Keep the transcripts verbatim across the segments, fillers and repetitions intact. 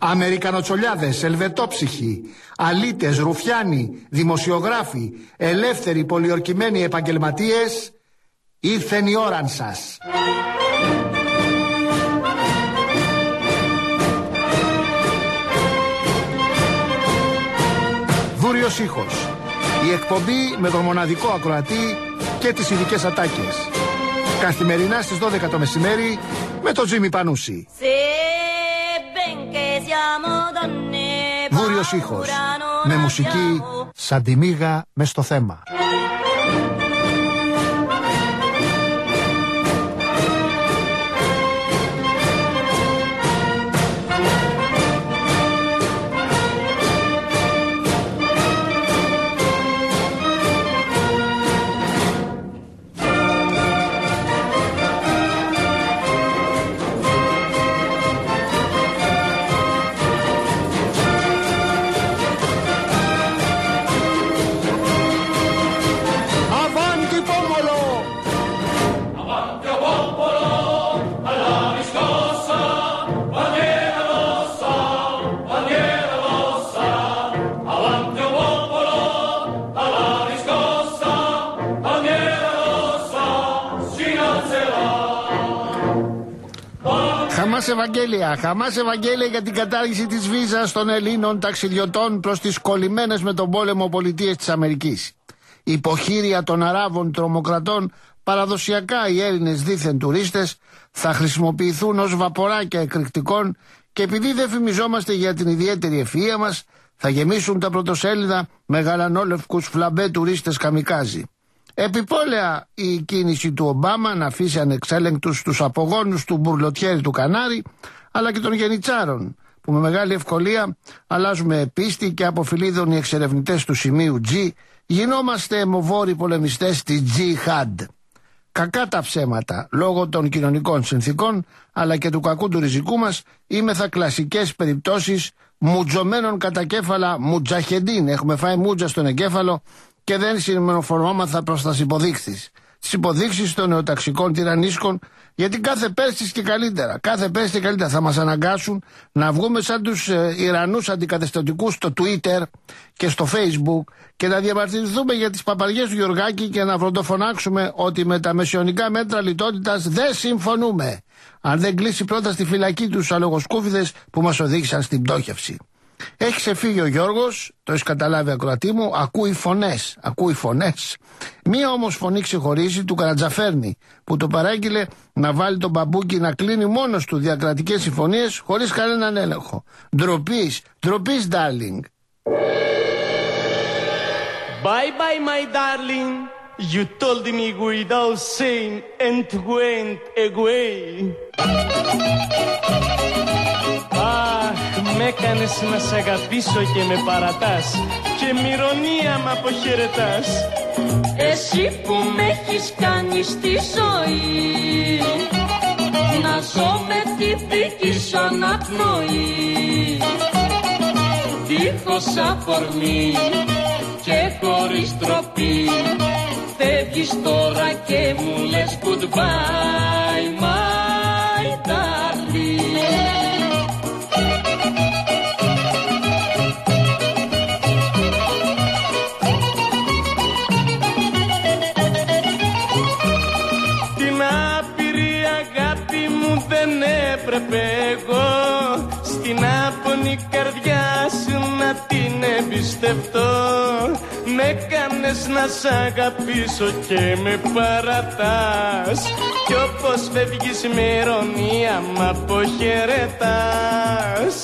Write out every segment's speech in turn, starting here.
Αμερικανοτσολιάδες, ελβετόψυχοι, αλήτες, ρουφιάνοι, δημοσιογράφοι, ελεύθεροι, πολιορκημένοι επαγγελματίες, ήρθεν η ώραν σας. Δούριος ήχος. Η εκπομπή με τον μοναδικό ακροατή και τις ειδικές ατάκες. Καθημερινά στις δώδεκα το μεσημέρι με τον Τζίμι Πανούση. Δούριος ήχος. Με μουσική σαν τη μύγα μες στο θέμα. Χαμάς Ευαγγέλια, χαμάς Ευαγγέλια για την κατάργηση της βίζας των Ελλήνων ταξιδιωτών προς τις κολλημένες με τον πόλεμο πολιτείες της Αμερικής. Υποχείρια των Αράβων τρομοκρατών, παραδοσιακά οι Έλληνες δίθεν τουρίστες θα χρησιμοποιηθούν ως βαποράκια εκρηκτικών και επειδή δεν φημιζόμαστε για την ιδιαίτερη ευφυΐα μας, θα γεμίσουν τα πρωτοσέλιδα με γαλανόλευκους φλαμπέ τουρίστες καμικάζι. Επιπόλαια η κίνηση του Ομπάμα να αφήσει ανεξέλεγκτους τους απογόνους του μπουρλοτιέρι του Κανάρι αλλά και των γενιτσάρων που με μεγάλη ευκολία αλλάζουμε πίστη και από φιλίδων οι εξερευνητές του σημείου G γινόμαστε αιμοβόροι πολεμιστές της Jihad. Κακά τα ψέματα λόγω των κοινωνικών συνθήκων αλλά και του κακού του ριζικού μας είμεθα κλασικές περιπτώσεις μουτζωμένων κατά κέφαλα μουτζαχεντίν. Έχουμε φάει μουτζα στον εγκέφαλο και δεν συμμενοφορμόμαθα προς τα υποδείξεις. Τις υποδείξεις των νεοταξικών τυραννίσκων, γιατί κάθε πέρσις και καλύτερα, κάθε πέρσις και καλύτερα θα μας αναγκάσουν να βγούμε σαν τους ε, Ιρανούς αντικαταστατικούς στο Twitter και στο Facebook και να διαμαρτυρηθούμε για τις παπαριές του Γεωργάκη και να βροντοφωνάξουμε ότι με τα μεσαιωνικά μέτρα λιτότητας δεν συμφωνούμε. Αν δεν κλείσει πρώτα στη φυλακή τους αλογοσκούφιδες που μας οδήγησαν στην πτώχευση. Έχει ξεφύγει ο Γιώργος, το έχει καταλάβει ακροατή μου, ακούει φωνές, ακούει φωνές. Μία όμως φωνή ξεχωρίζει του Καρατζαφέρνη που το παράγγειλε να βάλει τον μπαμπούκι να κλείνει μόνος του διακρατικές συμφωνίες χωρίς κανέναν έλεγχο. Ντροπής, ντροπής darling. Bye bye my darling, you told me without saying and went away. Μ' έκανες να σ' αγαπήσω και με παρατάς και με ηρωνία μ' αποχαιρετάς. Εσύ που με έχεις κάνει στη ζωή να ζω με τη δική σου αναπνοή, δίχως αφορμή και χωρίς τροπή, φεύγεις τώρα και μου λες goodbye my darling. Έπρεπε εγώ στην άπονη καρδιά σου να την εμπιστευτώ. Με κάνες να σ' αγαπήσω και με παρατάς κι όπως φεύγεις με ηρωνία μ' αποχαιρετάς.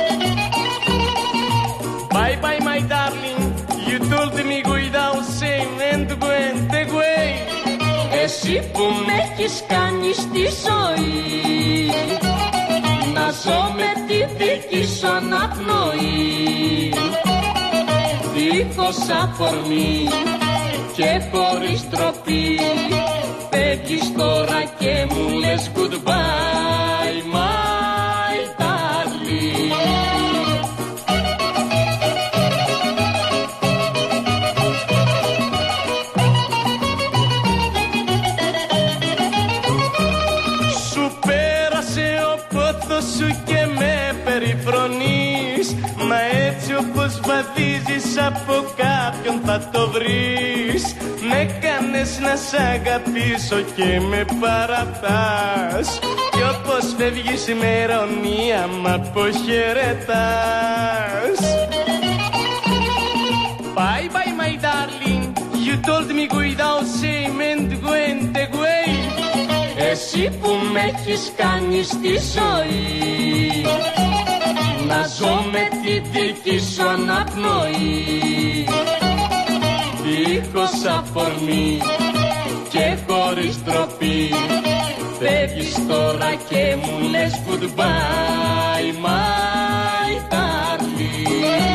Bye bye my darling, you told me without saying and went away. Εσύ που με έχεις κάνει στη ζωή να ζω με τη δική σου αναπνοή, δίχως αφορμή και χωρίς τροπή, φεύγεις τώρα και μου λες goodbye my darling. φωνείς. Μα έτσι όπως βαδίζεις από κάποιον θα το βρεις. Με κάνες να σ' αγαπήσω και με παρατάς. Κι όπως φεύγεις με ειρωνία μ' αποχαιρετάς. Bye bye my darling, you told me without saying and went away. Εσύ που με έχεις κάνει στη ζωή, να ζω με τη δική σου αναπνοή. Δίχως αφορμή και χωρίς τροπή, φεύγεις τώρα και μου λες goodbye my darling.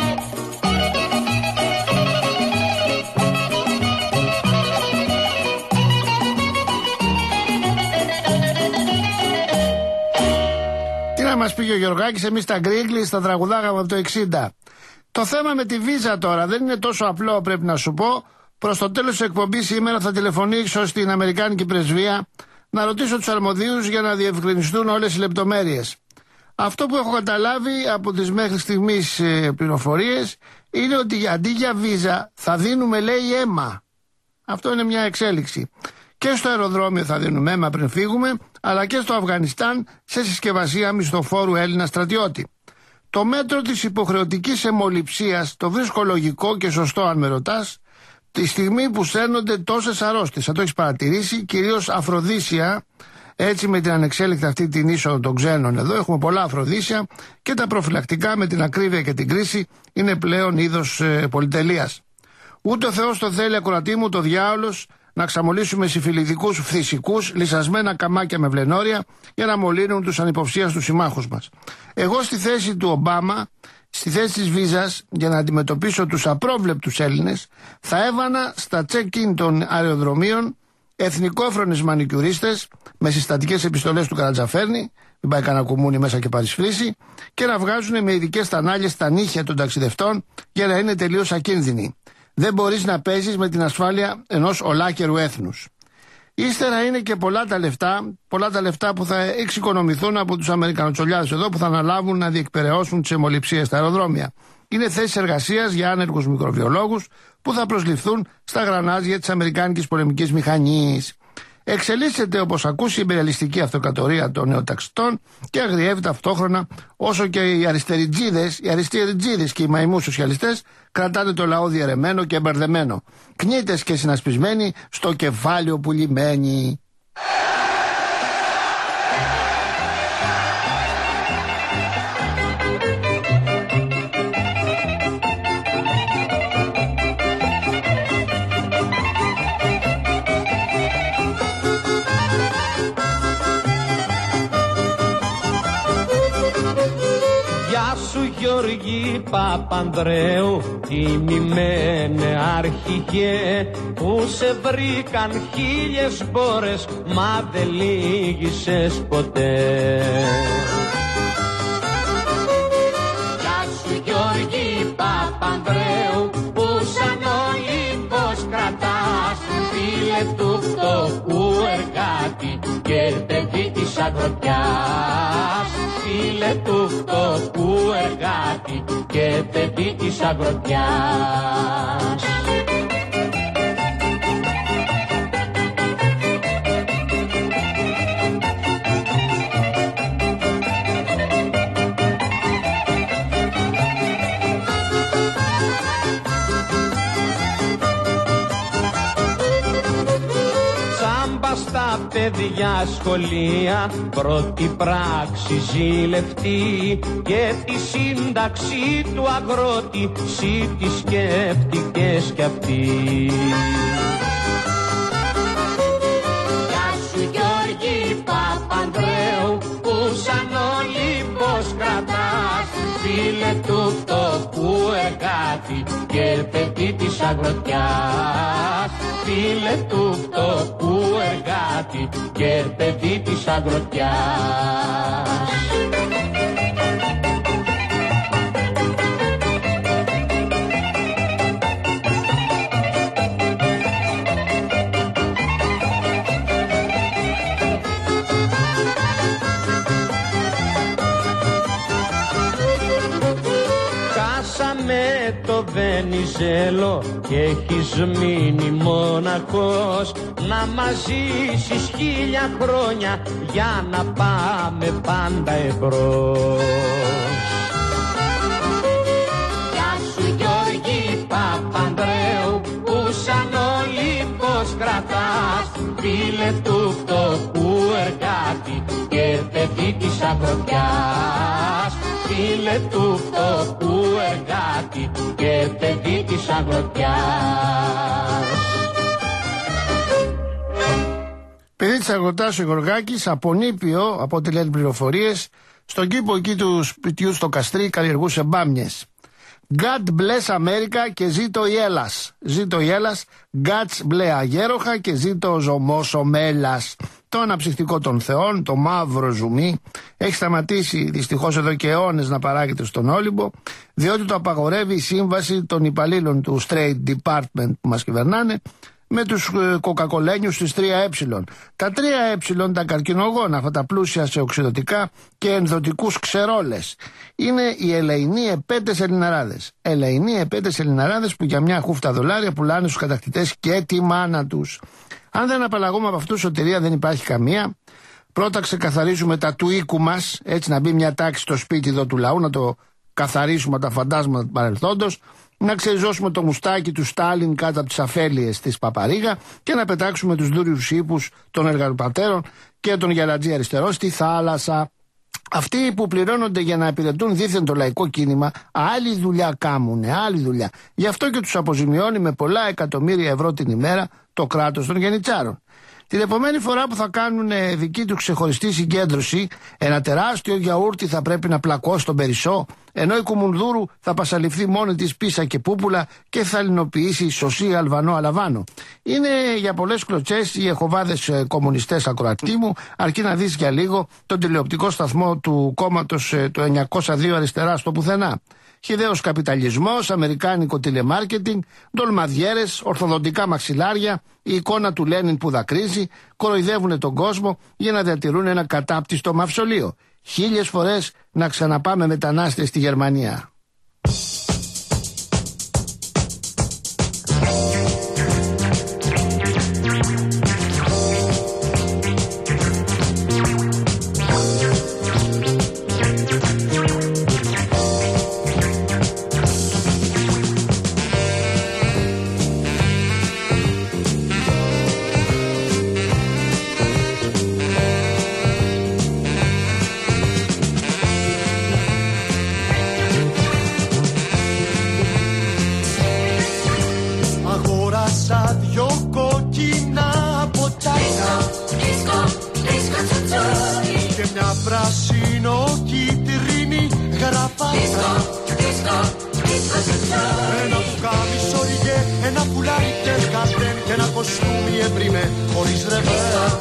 Να μας πήγε ο Γεωργάκης, εμείς τα Γκρίγκλις τα τραγουδάγαμε από το εξήντα. Το θέμα με τη βίζα τώρα δεν είναι τόσο απλό, πρέπει να σου πω. Προς το τέλος της εκπομπής σήμερα θα τηλεφωνήσω στην Αμερικάνικη Πρεσβεία να ρωτήσω τους αρμοδίους για να διευκρινιστούν όλες οι λεπτομέρειες. Αυτό που έχω καταλάβει από τις μέχρι στιγμής πληροφορίες είναι ότι αντί για βίζα θα δίνουμε, λέει, αίμα. Αυτό είναι μια εξέλιξη. Και στο αεροδρόμιο θα δίνουμε αίμα πριν φύγουμε, αλλά και στο Αφγανιστάν σε συσκευασία μισθοφόρου Έλληνα στρατιώτη. Το μέτρο της υποχρεωτικής αιμοληψίας το βρίσκω λογικό και σωστό, αν με ρωτάς, τη στιγμή που σέρνονται τόσες αρρώστιες. Θα το έχεις παρατηρήσει, κυρίως αφροδίσια, έτσι με την ανεξέλεκτη αυτή την είσοδο των ξένων εδώ. Έχουμε πολλά αφροδίσια και τα προφυλακτικά με την ακρίβεια και την κρίση είναι πλέον είδος ε, πολυτελείας. Ούτε ο Θεός το θέλει, ακροατή μου, το διάολος, να ξαμολύσουμε συμφιλητικούς φυσικούς, λυσασμένα καμάκια με βλενόρια για να μολύνουν τους ανυποψίαστους συμμάχους μας. Εγώ στη θέση του Ομπάμα, στη θέση της βίζας, για να αντιμετωπίσω τους απρόβλεπτους Έλληνες, θα έβανα στα check-in των αεροδρομίων εθνικόφρονες μανικιουρίστες με συστατικές επιστολές του Καρατζαφέρνη, μην πάει κανένα κουμούνι μέσα και παρισφρήσει, και να βγάζουν με ειδικές τανάλιες τα νύχια των ταξιδευτών για να είναι τελείως ακίνδυνοι. Δεν μπορείς να παίζεις με την ασφάλεια ενός ολάκερου έθνους. Ύστερα είναι και πολλά τα λεφτά, πολλά τα λεφτά που θα εξοικονομηθούν από τους Αμερικανοτσολιάδες εδώ που θα αναλάβουν να διεκπεραιώσουν τις αιμοληψίες στα αεροδρόμια. Είναι θέσεις εργασίας για άνεργους μικροβιολόγους που θα προσληφθούν στα γρανάζια της Αμερικάνικης πολεμικής μηχανής. Εξελίσσεται, όπως ακούσει, η υπεριαλιστική αυτοκρατορία των νεοταξιτών και αγριεύει ταυτόχρονα όσο και οι αριστεριτζίδες, οι αριστεριτζίδες και οι μαϊμούς σοσιαλιστές κρατάνε το λαό διαιρεμένο και μπερδεμένο. Κνίτες και συνασπισμένοι στο κεφάλαιο πουλημένοι. Γιώργη Παπανδρέου, τιμημένε αρχηγέ, που σε βρήκαν χίλιες μπόρες, μα δεν λύγησες ποτέ. Γεια σου Γιώργη Παπανδρέου, που σαν Ολύμπος κρατάς, φίλε του φτωχού εργάτη και παιδί της αγροτιάς. Φίλε του φτωχού εργάτη και παιδί της αγροτιάς. Στα παιδιά σχολεία πρώτη πράξη ζηλευτή και τη σύνταξη του αγρότη σύ τη σκέφτηκες κι αυτή. Γεια σου Γιώργη Παπανδρέου, που σαν Ολύμπος κρατάς, φίλε του φτωχού εργάτη και παιδί της αγροτιάς. Φίλε του φτωχού εργάτη και παιδί της αγροτιάς. χάσαμε το Βενιζέλο και έχεις μείνει μοναχός. Να μας ζήσεις χίλια χρόνια για να πάμε πάντα εμπρός. Γεια σου Γιώργη Παπανδρέου, που σαν Ολύμπος κρατάς, φίλε του φτωχού εργάτη και παιδί της αγροτιάς. Φίλε του φτωχού εργάτη και παιδί της αγροτιάς. Παιδί της αγροτάς ο Γεωργάκης, από νήπιο, από ό,τι λένε πληροφορίες, στον κήπο εκεί του σπιτιού στο Καστρί καλλιεργούσε μπάμιες. God bless America και ζήτω η Έλλας. Ζήτω η Έλλας, God's μπλε αγέροχα και ζήτω ο ζωμός ο Μέλας. Το αναψυκτικό των θεών, το μαύρο ζουμί, έχει σταματήσει δυστυχώς εδώ και αιώνες να παράγεται στον Όλυμπο, διότι το απαγορεύει η σύμβαση των υπαλλήλων του State Department που μας κυβερνάνε με τους ε, κοκακολένιους της τρία ε. Τα τρία ε, τα καρκινογόνα, αυτά τα πλούσια σε οξυδοτικά και ενδοτικούς ξερόλες, είναι οι ελεηνοί επέτες ελληναράδες. Ελεηνοί επέτες ελληναράδες που για μια χούφτα δολάρια πουλάνε στους κατακτητές και τη μάνα τους. Αν δεν απαλλαγούμε από αυτούς, σωτηρία δεν υπάρχει καμία. Πρώτα ξεκαθαρίζουμε τα του οίκου μας, έτσι να μπει μια τάξη στο σπίτι εδώ του λαού, να το καθαρίσουμε τα φαντάσματα του παρελθόντος, να ξεριζώσουμε το μουστάκι του Στάλιν κάτω από τις αφέλειες της Παπαρίγα και να πετάξουμε τους δούριους ύπους των εργατοπατέρων και τον γεραντζή αριστερό στη θάλασσα. Αυτοί που πληρώνονται για να υπηρετούν δίθεν το λαϊκό κίνημα, άλλη δουλειά κάνουνε, άλλη δουλειά. Γι' αυτό και τους αποζημιώνει με πολλά εκατομμύρια ευρώ την ημέρα το κράτος των γενιτσάρων. Την επομένη φορά που θα κάνουν δική του ξεχωριστή συγκέντρωση, ένα τεράστιο γιαούρτι θα πρέπει να πλακώσει τον Περισσό, ενώ η Κουμουνδούρου θα πασαλιφθεί μόνη της πίσα και πούπουλα και θα λινοποιήσει σωσί Αλβανό Αλαβάνο. Είναι για πολλές κλωτσές οι εχοβάδες κομμουνιστές ακροατοί μου, αρκεί να δεις για λίγο τον τηλεοπτικό σταθμό του κόμματος του εννιακόσια δύο αριστερά στο πουθενά. Χυδαίος καπιταλισμός, αμερικάνικο τηλεμάρκετινγκ, ντολμαδιέρες, ορθοδοντικά μαξιλάρια, η εικόνα του Λένιν που δακρύζει, κοροϊδεύουν τον κόσμο για να διατηρούν ένα κατάπτυστο μαυσολείο. Χίλιες φορές να ξαναπάμε μετανάστες στη Γερμανία. Πράσινο κίτρινη γραφάτα. Ένα πουκάμισο ριγέ, ένα πουλάρι τερκατέν και ένα κοστούμι εμπριμέ χωρίς ρεβέ.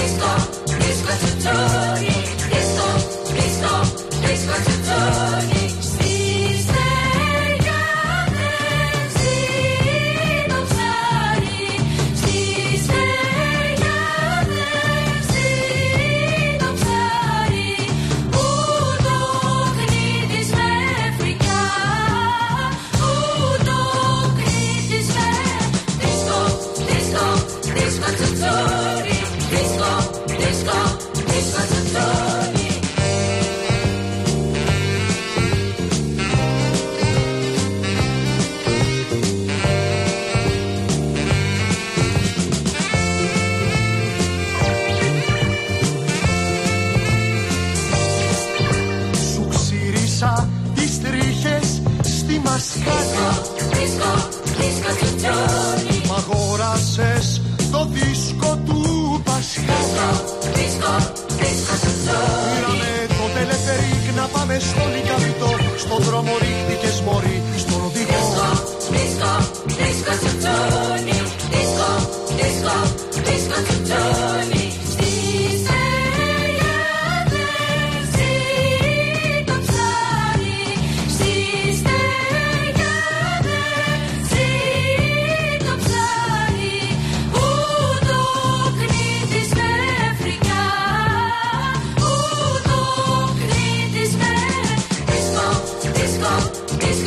Μ' αγόρασες το δίσκο του Πασχάλα. Πήραμε το τελεφερίκ να πάμε στο Λικαβιτό. Στον δρόμο ρίχτηκες μωρή στον οδηγό.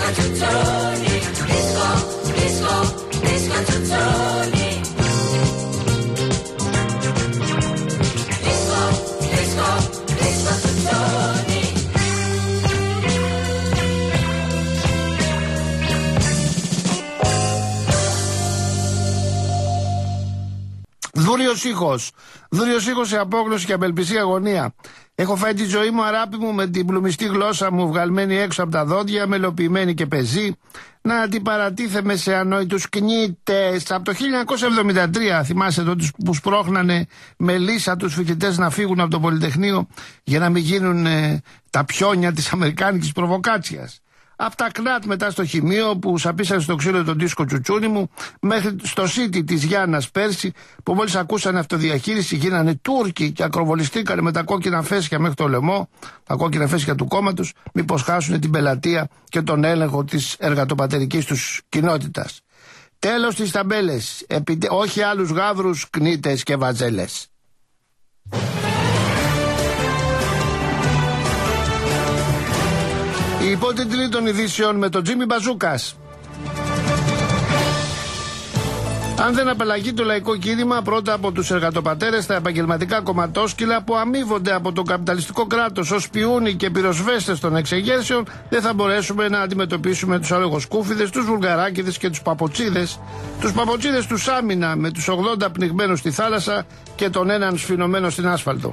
Δούριος ήχος. Δούριος ήχος σε απόγνωση και απελπισία αγωνία. Έχω φάει τη ζωή μου, αράπη μου, με την πλουμιστή γλώσσα μου βγαλμένη έξω από τα δόντια, μελοποιημένη και πεζή, να αντιπαρατίθεμαι σε ανόητους κνίτες. Από το χίλια εννιακόσια εβδομήντα τρία, θυμάστε τότε που σπρώχνανε με λύσα τους φοιτητές να φύγουν από το Πολυτεχνείο για να μην γίνουν ε, τα πιόνια της αμερικάνικης προβοκάτσιας. Από τα ΚΝΑΤ μετά στο χημείο που σαπίσανε στο ξύλο τον δίσκο τσουτσούνι μου, μέχρι στο City της Γιάννας πέρσι που μόλις ακούσανε αυτοδιαχείριση γίνανε Τούρκοι και ακροβολιστήκανε με τα κόκκινα φέσια μέχρι το λαιμό, τα κόκκινα φέσια του κόμματος, μήπως χάσουν την πελατεία και τον έλεγχο της εργατοπατερικής τους κοινότητας. Τέλος τις ταμπέλες, Επι... όχι άλλους γάβρους, κνίτες και βαζέλες. Η υπότιτλοι των ειδήσεων με τον Τζίμι Μπαζούκας. Αν δεν απαλλαγεί το λαϊκό κίνημα πρώτα από τους εργατοπατέρες, τα επαγγελματικά κομματόσκυλα που αμείβονται από το καπιταλιστικό κράτος ως πιούνοι και πυροσβέστες των εξεγέρσεων, δεν θα μπορέσουμε να αντιμετωπίσουμε τους αλογοσκούφιδες, τους βουλγαράκηδες και τους παποτσίδες. Τους παποτσίδες τους άμυνα με τους ογδόντα πνιγμένους στη θάλασσα και τον έναν σφινωμένο στην άσφαλτο.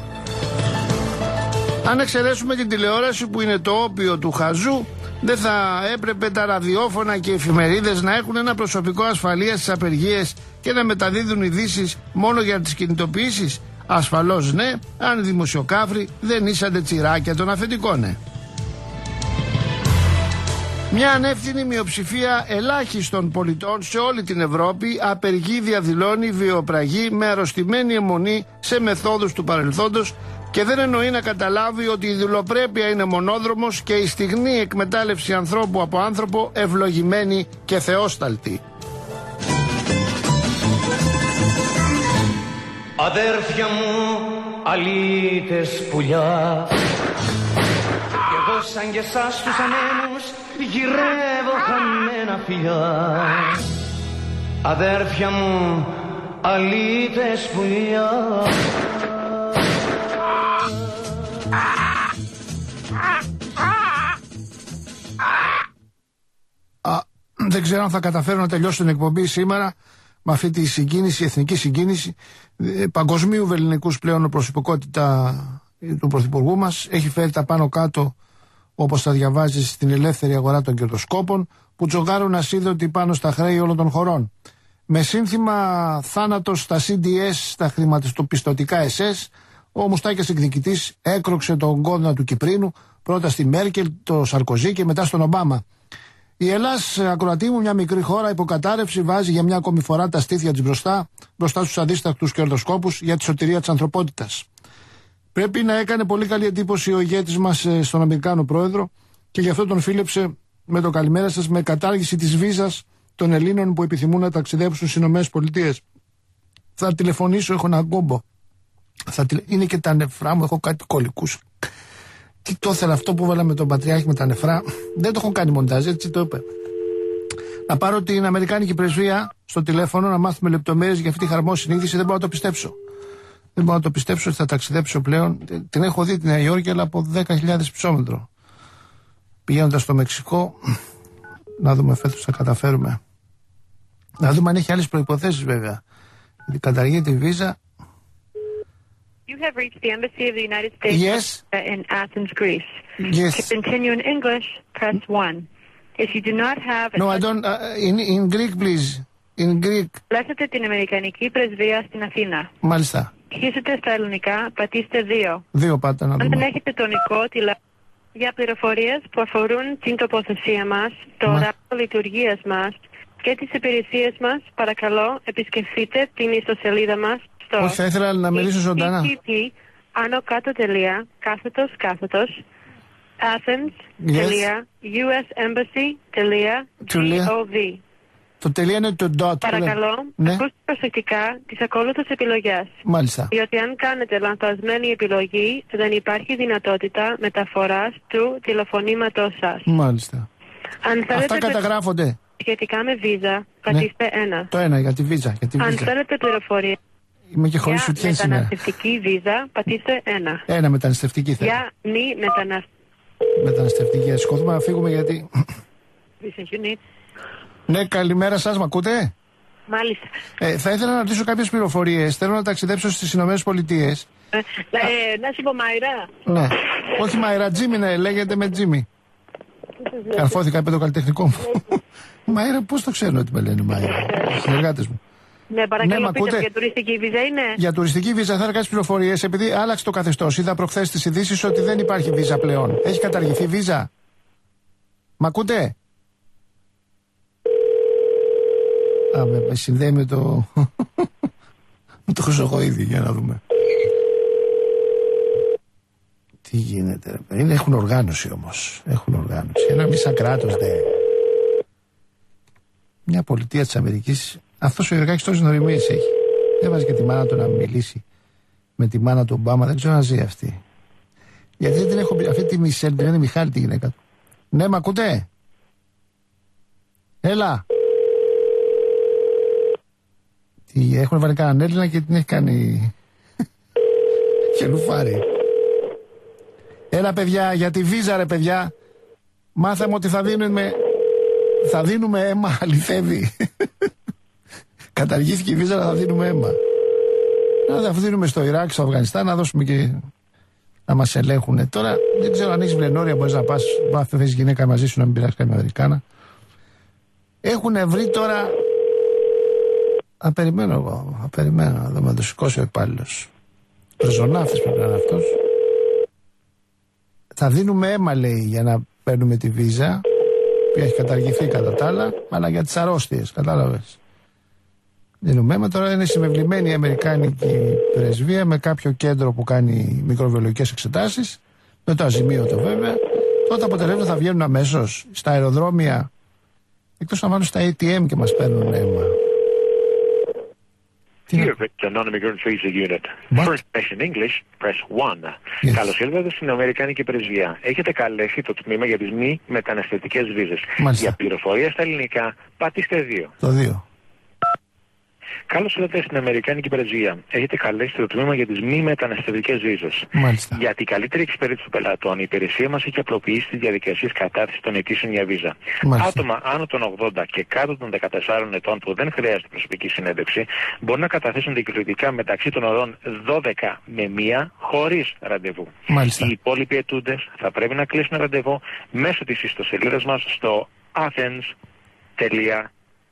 Αν εξαιρέσουμε την τηλεόραση που είναι το όπιο του χαζού, δεν θα έπρεπε τα ραδιόφωνα και οι εφημερίδες να έχουν ένα προσωπικό ασφαλείας στις απεργίες και να μεταδίδουν ειδήσεις μόνο για τις κινητοποιήσεις. Ασφαλώς ναι, αν οι δημοσιοκάφροι δεν ήσαντε τσιράκια των αφεντικών, ναι. Μια ανεύθυνη μειοψηφία ελάχιστων πολιτών σε όλη την Ευρώπη απεργεί, διαδηλώνει, βιοπραγεί με αρρωστημένη αιμονή σε μεθόδους του παρελθόντος και δεν εννοεί να καταλάβει ότι η δουλοπρέπεια είναι μονόδρομος και η στιγνή εκμετάλλευση ανθρώπου από άνθρωπο ευλογημένη και θεόσταλτη. Αδέρφια μου, αλήτες πουλιά, κι εγώ σαν και εσάς τους ανέμους γυρεύω χαμένα φιλιά. Αδέρφια μου, αλήτες πουλιά. Α, δεν ξέρω αν θα καταφέρω να τελειώσω την εκπομπή σήμερα με αυτή τη συγκίνηση, εθνική συγκίνηση. Ε, παγκοσμίου βελληνικούς πλέον προσωπικότητα του Πρωθυπουργού μας. Έχει φέρει τα πάνω κάτω, όπως τα διαβάζει, στην ελεύθερη αγορά των κερδοσκόπων που τζογάρουν ασίδωτοι πάνω στα χρέη όλων των χωρών. Με σύνθημα θάνατος στα σι ντι ες, στα χρηματοπιστωτικά ες ες, ο Μουστάκης εκδικητής έκροξε τον κόδωνα του Κυπρίνου, πρώτα στη Μέρκελ, το Σαρκοζή και μετά στον Ομπάμα. Η Ελλάς, ακροατή μου, μια μικρή χώρα υποκατάρρευση, βάζει για μια ακόμη φορά τα στήθια της μπροστά, μπροστά στους αδίστακτους κερδοσκόπους για τη σωτηρία της ανθρωπότητας. Πρέπει να έκανε πολύ καλή εντύπωση ο ηγέτης μας στον Αμερικάνο πρόεδρο και γι' αυτό τον φίλεψε με το καλημέρα σας με κατάργηση της βίζας των Ελλήνων που επιθυμούν να ταξιδέψουν στις ΗΠΑ. Θα τηλεφωνήσω, έχω ένα κόμπο. Θα τηλε... Είναι και τα νεφρά μου, έχω κάτι κολλικούς. Τι το ήθελα αυτό που βάλαμε τον Πατριάρχη με τα νεφρά. Δεν το έχω κάνει μοντάζ, έτσι το είπε. Να πάρω την Αμερικάνικη πρεσβεία στο τηλέφωνο να μάθουμε λεπτομέρειες για αυτή τη χαρμόσυνη είδηση. Δεν μπορώ να το πιστέψω. Δεν μπορώ να το πιστέψω ότι θα ταξιδέψω πλέον. Την έχω δει τη Νέα Υόρκη, αλλά από δέκα χιλιάδες ψώμετρο. Πηγαίνοντας στο Μεξικό, να δούμε φέτος θα καταφέρουμε. Να δούμε αν έχει άλλες προϋποθέσεις βέβαια. Γιατί καταργεί τη βίζα. You have reached the Embassy of the United States Yes. in Athens, Greece. Yes. To continue in English, press one. If you do not have... No, I don't... Uh, in, in Greek, please. In Greek. Πλάσετε την Αμερικανική πρεσβεία στην Αθήνα. Μάλιστα. Αρχίσετε στα ελληνικά, πατήστε δύο. Δύο πάτε να Αν δούμε. δεν έχετε τονικό τηλέφωνο για πληροφορίες που αφορούν την τοποθεσία μας, το Μα... ωράριο λειτουργίας μας και τις υπηρεσίες μας, παρακαλώ επισκεφτείτε την ιστοσελίδα μας. Όχι, θα ήθελα να μιλήσω ζωντανά. Άνω κάτω τελεία, κάθετος, κάθετος, Athens.usembassy.gov. Το τελεία είναι το dot. Παρακαλώ, ναι. ακούστε προσεκτικά τις ακόλουθες επιλογές. Μάλιστα. Διότι αν κάνετε λανθασμένη επιλογή, δεν υπάρχει δυνατότητα μεταφοράς του τηλεφωνήματος σας. Μάλιστα. Αν θέλετε Αυτά καταγράφονται. σχετικά με βίζα, πατήστε ένα. Το ένα για τη βίζα. Για τη Αν βίζα. θέλετε πληροφορίες Είμαι και χωρίς για σουτιέν σήμερα. μεταναστευτική βίζα, πατήστε ένα. Ένα μεταναστευτική θέλω. Για μη μεταναστευτική. Μεταναστευτική. Ας σηκωθούμε να φύγουμε γιατί. Visa unit. Ναι, καλημέρα σας, μ' ακούτε? Μάλιστα. Ε, θα ήθελα να ρωτήσω κάποιες πληροφορίες. Θέλω να ταξιδέψω στις Ηνωμένες Πολιτείες. Ε, ε, να σου πω, Μαϊρά. Ναι. Όχι Μαϊρά, Τζίμι, ναι, λέγεται με Τζίμι. Καρφώθηκα, είπε το καλλιτεχνικό μου. Μαϊρά, πώς το ξέρω ότι με λένε Μαϊρά? Οι συνεργάτες μου. Ναι, παρακαλώ, Ναι, μ' πείτε ακούτε? για τουριστική βίζα είναι. Για τουριστική βίζα θα ήθελα κάποιες πληροφορίες, επειδή άλλαξε το καθεστώς. Είδα προχθές τις ειδήσεις ότι δεν υπάρχει βίζα πλέον. Έχει καταργηθεί βίζα. Μ' ακούτε? Α, με, με συνδέει με το. με το Χρυσοχοΐδη, για να δούμε. Τι γίνεται, ρε παιδί. Έχουν οργάνωση όμως. Έχουν οργάνωση. Ένα μη σαν κράτος, δε. Μια πολιτεία της Αμερικής. Αυτός ο Ιωργάκης τόσες νοημίες έχει. Έβαζε και τη μάνα του να μιλήσει με τη μάνα του Ομπάμα. Δεν ξέρω να ζει αυτή. Γιατί δεν την έχω πει. Αυτή τη Μισελ, την είναι Μιχάλη τη γυναίκα του. Ναι, μ' ακούτε? Έλα. Τι, έχουν βάλει κανέναν Έλληνα και την έχει κάνει. Χελουφάρι. Έλα, παιδιά, για τη βίζα, ρε παιδιά. Μάθαμε ότι θα δίνουμε. Θα δίνουμε αίμα, αληθεύει. Καταργήθηκε η βίζα, αλλά θα δίνουμε αίμα. Να θα δίνουμε στο Ιράκ, στο Αφγανιστάν, να δώσουμε και να μας ελέγχουν. Τώρα δεν ξέρω αν έχεις βλενόρια, μπορείς να πας. Μπορεί να θες γυναίκα μαζί σου να μην πειράξει καμία Αμερικάνα. Έχουν βρει τώρα. Α, περιμένω εγώ. Α, περιμένω να δω, να το σηκώσει ο υπάλληλος. Πρεζοναύτης πρέπει να είναι αυτός. Θα δίνουμε αίμα, λέει, για να παίρνουμε τη βίζα, που έχει καταργηθεί κατά τα άλλα, αλλά για τις αρρώστιες, κατάλαβες. Δίνουμε αίμα. Τώρα είναι συμβεβλημένη η Αμερικάνικη πρεσβεία με κάποιο κέντρο που κάνει μικροβιολογικές εξετάσεις, με το αζημίωτο βέβαια. Τότε τα αποτελέσματα θα βγαίνουν αμέσως στα αεροδρόμια, εκτός να βάλουν στα έι τι εμ και μας παίρνουν αίμα. Here at the Non-Immigrant Visa Unit. What? For information in English, press one. Yes. Καλώς ήρθατε στην Αμερικάνικη Πρεσβεία. Έχετε καλέσει το τμήμα για τις μη μεταναστευτικές βίζες. Μάλιστα. Για πληροφορία στα ελληνικά, πατήστε δύο. Το δύο. Καλώς ήρθατε στην Αμερικάνικη Πρεσβεία. Έχετε καλέσει το τμήμα για τις μη μεταναστευτικές βίζες. Μάλιστα. Για την καλύτερη εξυπηρέτηση των πελατών, η υπηρεσία μας έχει απλοποιήσει τις διαδικασίες κατάθεσης των αιτήσεων για βίζα. Μάλιστα. Άτομα άνω των ογδόντα και κάτω των δεκατεσσάρων ετών που δεν χρειάζεται προσωπική συνέντευξη μπορούν να καταθέσουν δικαιολογητικά μεταξύ των ωρών δώδεκα με μία χωρίς ραντεβού. Μάλιστα. Οι υπόλοιποι αιτούντες θα πρέπει να κλείσουν ραντεβού μέσω της ιστοσελίδας μας στο athens τελεία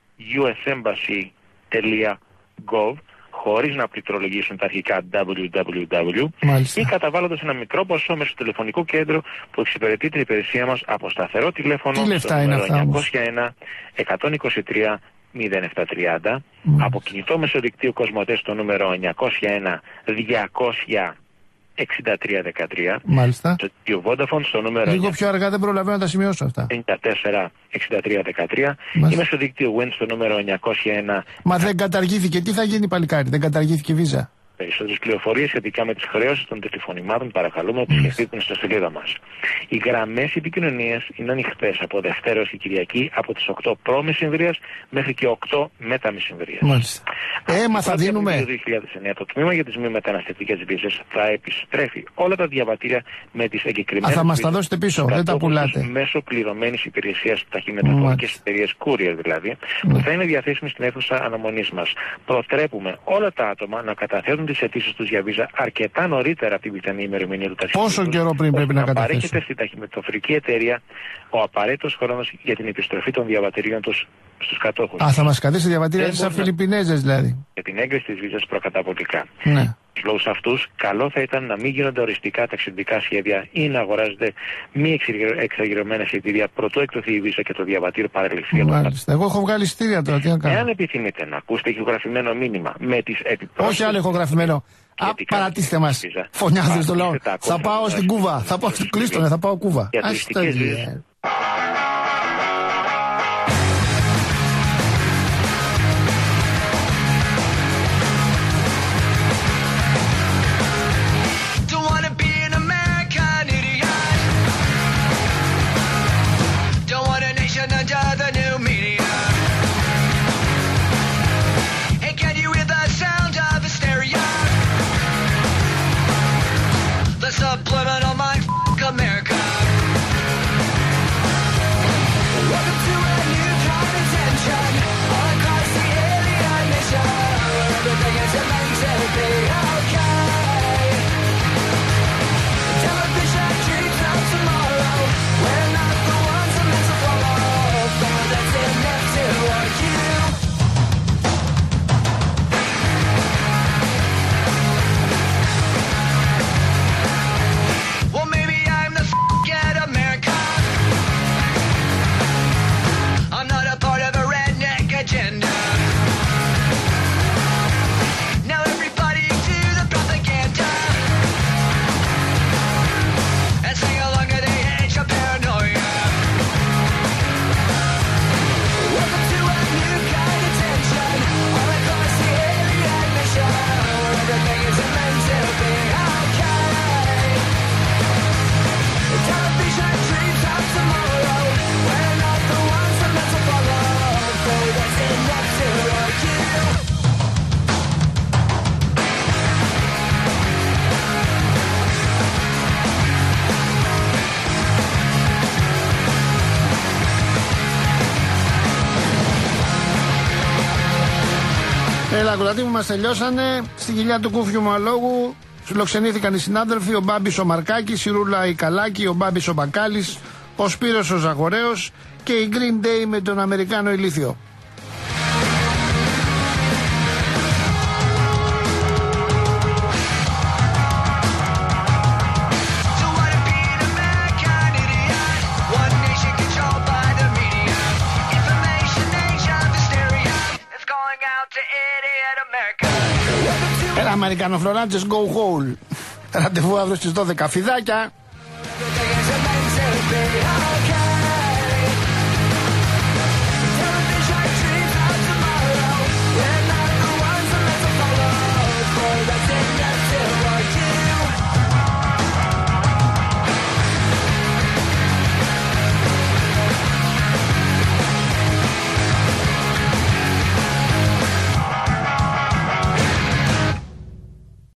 u s embassy τελεία gov χωρίς να πληκτρολογήσουν τα αρχικά double-u double-u double-u Μάλιστα. ή καταβάλλοντας ένα μικρό ποσό μέσω του τηλεφωνικού κέντρου που εξυπηρετεί την υπηρεσία μας από σταθερό τηλέφωνο Τι λεφτά είναι αυτά, εννιακόσια ένα εκατόν είκοσι τρία μηδέν επτά τριάντα, από κινητό μεσοδικτύο Κοσμοτέ στο νούμερο εννιακόσια ένα διακόσια εξήντα τρία δεκατρία. Μάλιστα. Το δίκτυο Vodafone στο νούμερο Λίγο πιο αργά, δεν προλαβαίνω να τα σημειώσω αυτά. ενενήντα τέσσερα εξήντα τρία δεκατρία Μάλιστα. ή μέσω δίκτυο Wind στο νούμερο εννιακόσια ένα. Μα δεν καταργήθηκε. Τι θα γίνει, παλικάρι? Δεν καταργήθηκε η βίζα. Περισσότερες πληροφορίες σχετικά με τις χρεώσεις των τηλεφωνημάτων παρακαλούμε να επισκεφτείτε την ιστοσελίδα μας. Οι γραμμές επικοινωνίας είναι ανοιχτές από Δευτέρα έως και Κυριακή από τις οκτώ προ μεσημβρίας μέχρι και οκτώ μετά μεσημβρίας. Μάλιστα. Έμα θα δίνουμε. Το δύο χιλιάδες εννέα το τμήμα για τις μη μεταναστευτικές βίζες θα επιστρέφει όλα τα διαβατήρια με τις εγκεκριμένες. Α, θα μας τα βίζες δώσετε πίσω, δεν τα πουλάτε. Μέσω πληρωμένης υπηρεσίας ταχυμεταφορικές εταιρείες courier δηλαδή, που θα είναι διαθέσιμη στην αίθουσα αναμονής μας. Προτρέπουμε όλα τα άτομα να καταθέτουν τις αιτήσεις τους για βίζα αρκετά νωρίτερα από την πιθανή ημερομηνία του ταξιδιού. Πόσο καιρό πριν πρέπει να καταθέσουν? Παρέχεται στην ταχυμεταφορική εταιρεία ο απαραίτητος χρόνος για την επιστροφή των διαβατηρίων τους στους κατόχους. Α, θα μας κρατήσει διαβατήρια Δεν σαν μπορεί να- Φιλιππινέζες δηλαδή. Για την έγκριση της βίζας προκαταβολικά. Ναι. Στους λόγους αυτούς, καλό θα ήταν να μην γίνονται οριστικά ταξιδιωτικά σχέδια ή να αγοράζονται μη εξαγειρωμένα εισιτήρια προτού εκδοθεί η βίζα και το διαβατήριο παρελειφθεί. Μάλιστα. Εγώ έχω βγάλει εισιτήρια τώρα, τι να κάνω. Εάν επιθυμείτε να ακούσετε ηχογραφημένο μήνυμα με τις επιπρόσθετες. Όχι άλλο ηχογραφημένο. Α, σχετικά παρατήστε με μας. τη βίζα, Φωνιάζετε στο λαό. πατήστε τα Θα πάω ακούσματα στην μας. Κούβα. Θα πάω στην Κλείστονε, θα πάω Κούβα. Για Ας το τουριστικές δει, βίζες. ε. Don't wanna be an American idiot. Don't want a nation Έλα, κρατή μου, μας τελειώσανε. Στην κοιλιά του Κούφιου μου αλόγου φιλοξενήθηκαν οι συνάδελφοι, ο Μπάμπης ο Μαρκάκης, η Ρούλα η Καλάκη, ο Μπάμπης ο Μπακάλης, ο Σπύρος ο Ζαγορέος και η Green Day με τον Αμερικάνο Ηλίθιο. Έλα, Αμερικανοφλωράντζες, go home. Ραντεβού αύριο στις δώδεκα. Φιδάκια.